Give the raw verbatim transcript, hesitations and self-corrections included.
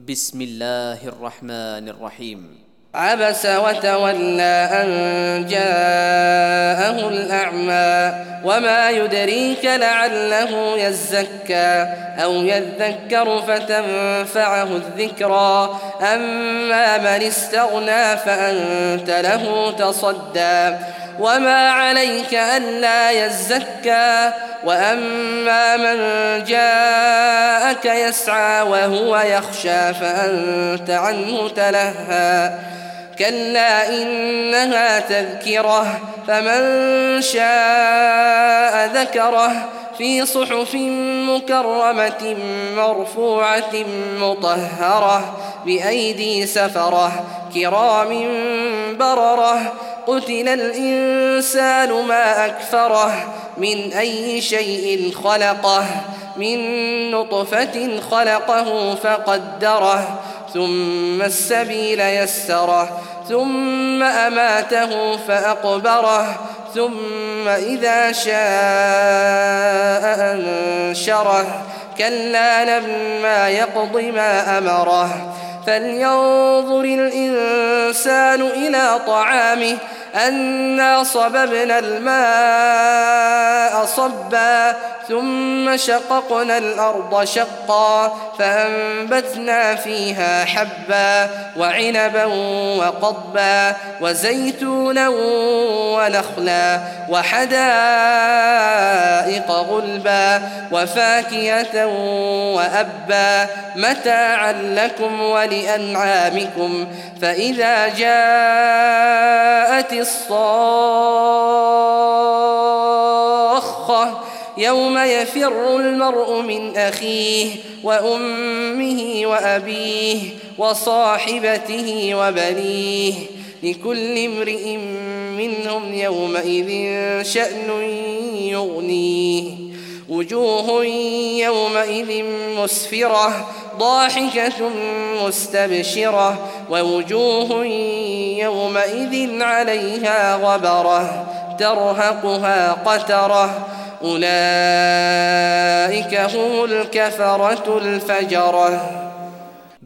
بسم الله الرحمن الرحيم. عبس وتولى أن جاءه الأعمى وما يدريك لعله يزكى أو يذكر فتنفعه الذكرى أما من استغنى فأنت له تصدى وما عليك ألا يزكى وأما من جاءك يسعى وهو يخشى فأنت عنه تلهى كلا إنها تذكرة فمن شاء ذكره في صحف مكرمة مرفوعة مطهرة بأيدي سفرة كرام بررة قتل الإنسان ما أكفره من أي شيء خلقه من نطفة خلقه فقدره ثم السبيل يسره ثم أماته فأقبره ثم إذا شاء أنشره كلا لما يقض ما أمره فلينظر الإنسان إلى طعامه أنا صببنا الماء صبا ثم شققنا الأرض شقا فأنبتنا فيها حبا وعنبا وقضبا وزيتونا ونخلا وحدائق غلبا وفاكهة وأبا متاعا لكم ولأنعامكم فإذا جاءت الصاخة يوم يفر المرء من أخيه وأمه وأبيه وصاحبته وبنيه لكل امرئ منهم يومئذ شأن يغنيه وجوه يومئذ مسفرة ضاحكة مستبشرة ووجوه يومئذ عليها غبرة ترهقها قترة أولئك هم الكفرة الفجرة.